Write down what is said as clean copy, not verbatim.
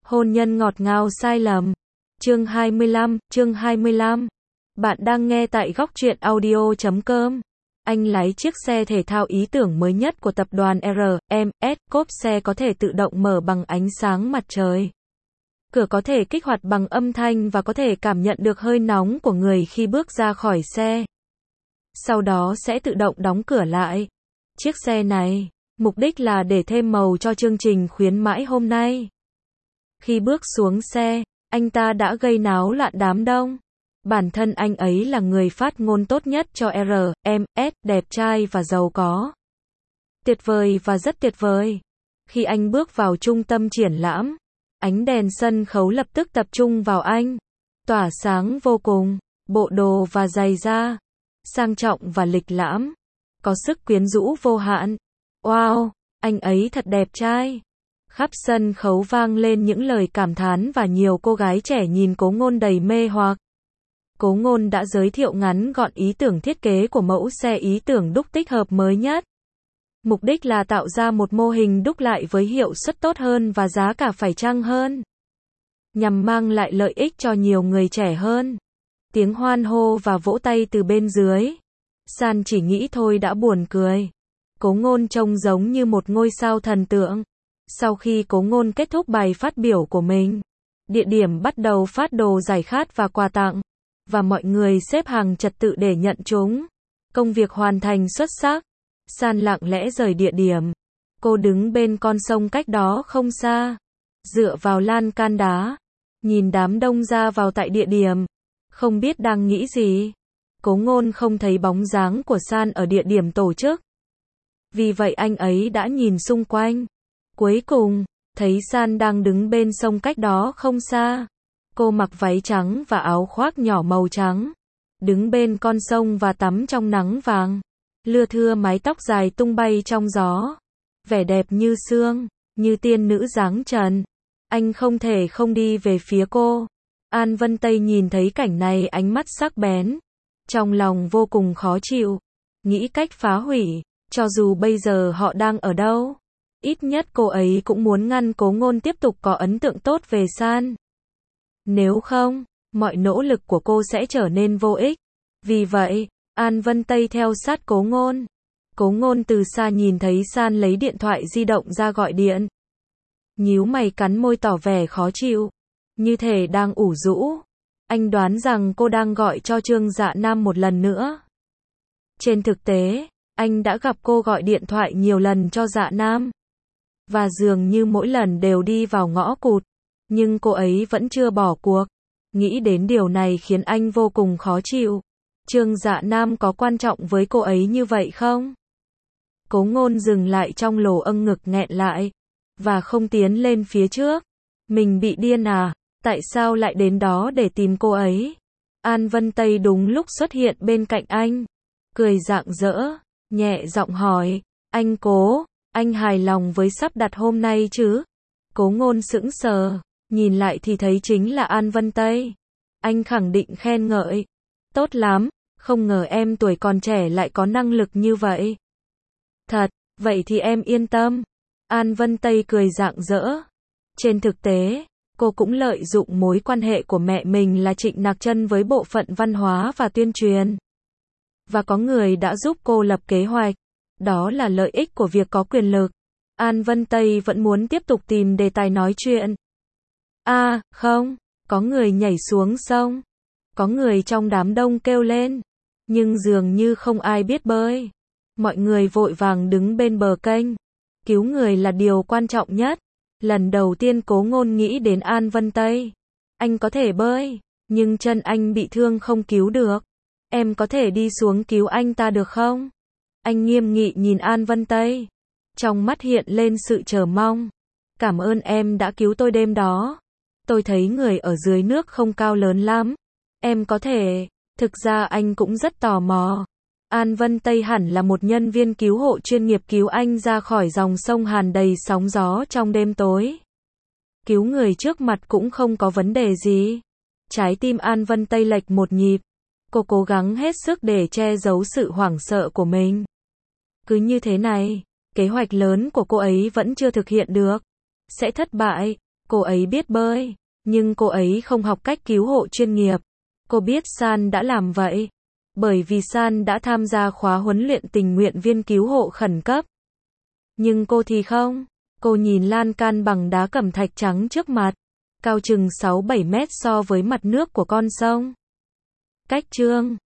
Hôn nhân ngọt ngào sai lầm. Chương 25. Bạn đang nghe tại góc truyện audio.com. Anh lái chiếc xe thể thao ý tưởng mới nhất của tập đoàn RMS, cốp xe có thể tự động mở bằng ánh sáng mặt trời. Cửa có thể kích hoạt bằng âm thanh và có thể cảm nhận được hơi nóng của người khi bước ra khỏi xe. Sau đó sẽ tự động đóng cửa lại. Chiếc xe này, mục đích là để thêm màu cho chương trình khuyến mãi hôm nay. Khi bước xuống xe, anh ta đã gây náo loạn đám đông. Bản thân anh ấy là người phát ngôn tốt nhất cho RMS, đẹp trai và giàu có. Tuyệt vời và rất tuyệt vời. Khi anh bước vào trung tâm triển lãm, ánh đèn sân khấu lập tức tập trung vào anh. Tỏa sáng vô cùng, bộ đồ và giày da, sang trọng và lịch lãm, có sức quyến rũ vô hạn. Wow, anh ấy thật đẹp trai. Khắp sân khấu vang lên những lời cảm thán và nhiều cô gái trẻ nhìn Cố Ngôn đầy mê hoặc. Cố Ngôn đã giới thiệu ngắn gọn ý tưởng thiết kế của mẫu xe ý tưởng đúc tích hợp mới nhất. Mục đích là tạo ra một mô hình đúc lại với hiệu suất tốt hơn và giá cả phải chăng hơn, nhằm mang lại lợi ích cho nhiều người trẻ hơn. Tiếng hoan hô và vỗ tay từ bên dưới. San chỉ nghĩ thôi đã buồn cười. Cố Ngôn trông giống như một ngôi sao thần tượng. Sau khi Cố Ngôn kết thúc bài phát biểu của mình, địa điểm bắt đầu phát đồ giải khát và quà tặng, và mọi người xếp hàng trật tự để nhận chúng. Công việc hoàn thành xuất sắc. San lặng lẽ rời địa điểm. Cô đứng bên con sông cách đó không xa, dựa vào lan can đá, nhìn đám đông ra vào tại địa điểm, không biết đang nghĩ gì. Cố Ngôn không thấy bóng dáng của San ở địa điểm tổ chức. Vì vậy anh ấy đã nhìn xung quanh. Cuối cùng, thấy San đang đứng bên sông cách đó không xa. Cô mặc váy trắng và áo khoác nhỏ màu trắng, đứng bên con sông và tắm trong nắng vàng. Lưa thưa mái tóc dài tung bay trong gió. Vẻ đẹp như sương, như tiên nữ dáng trần. Anh không thể không đi về phía cô. An Vân Tây nhìn thấy cảnh này ánh mắt sắc bén. Trong lòng vô cùng khó chịu. Nghĩ cách phá hủy. Cho dù bây giờ họ đang ở đâu, ít nhất cô ấy cũng muốn ngăn Cố Ngôn tiếp tục có ấn tượng tốt về San. Nếu không, mọi nỗ lực của cô sẽ trở nên vô ích. Vì vậy, An Vân Tây theo sát Cố Ngôn. Cố Ngôn từ xa nhìn thấy San lấy điện thoại di động ra gọi điện. Nhíu mày cắn môi tỏ vẻ khó chịu, như thể đang ủ rũ. Anh đoán rằng cô đang gọi cho Trương Dạ Nam một lần nữa. Trên thực tế, anh đã gặp cô gọi điện thoại nhiều lần cho Dạ Nam. Và dường như mỗi lần đều đi vào ngõ cụt. Nhưng cô ấy vẫn chưa bỏ cuộc. Nghĩ đến điều này khiến anh vô cùng khó chịu. Trương Dạ Nam có quan trọng với cô ấy như vậy không? Cố Ngôn dừng lại trong lồ âng ngực nghẹn lại, và không tiến lên phía trước. Mình bị điên à? Tại sao lại đến đó để tìm cô ấy? An Vân Tây đúng lúc xuất hiện bên cạnh anh, cười rạng rỡ, nhẹ giọng hỏi, anh Cố, anh hài lòng với sắp đặt hôm nay chứ? Cố Ngôn sững sờ, nhìn lại thì thấy chính là An Vân Tây. Anh khẳng định khen ngợi, tốt lắm, không ngờ em tuổi còn trẻ lại có năng lực như vậy. Thật, vậy thì em yên tâm. An Vân Tây cười rạng rỡ. Trên thực tế, cô cũng lợi dụng mối quan hệ của mẹ mình là Trịnh Nạc Trân với bộ phận văn hóa và tuyên truyền. Và có người đã giúp cô lập kế hoạch. Đó là lợi ích của việc có quyền lực. An Vân Tây vẫn muốn tiếp tục tìm đề tài nói chuyện. Không, có người nhảy xuống sông. Có người trong đám đông kêu lên. Nhưng dường như không ai biết bơi. Mọi người vội vàng đứng bên bờ kênh. Cứu người là điều quan trọng nhất. Lần đầu tiên Cố Ngôn nghĩ đến An Vân Tây. Anh có thể bơi, nhưng chân anh bị thương không cứu được. Em có thể đi xuống cứu anh ta được không? Anh nghiêm nghị nhìn An Vân Tây. Trong mắt hiện lên sự chờ mong. Cảm ơn em đã cứu tôi đêm đó. Tôi thấy người ở dưới nước không cao lớn lắm. Em có thể... Thực ra anh cũng rất tò mò. An Vân Tây hẳn là một nhân viên cứu hộ chuyên nghiệp cứu anh ra khỏi dòng sông Hàn đầy sóng gió trong đêm tối. Cứu người trước mặt cũng không có vấn đề gì. Trái tim An Vân Tây lệch một nhịp. Cô cố gắng hết sức để che giấu sự hoảng sợ của mình. Cứ như thế này, kế hoạch lớn của cô ấy vẫn chưa thực hiện được. Sẽ thất bại. Cô ấy biết bơi, nhưng cô ấy không học cách cứu hộ chuyên nghiệp. Cô biết San đã làm vậy, bởi vì San đã tham gia khóa huấn luyện tình nguyện viên cứu hộ khẩn cấp. Nhưng cô thì không. Cô nhìn lan can bằng đá cẩm thạch trắng trước mặt, cao chừng 6-7 mét so với mặt nước của con sông. Cách chương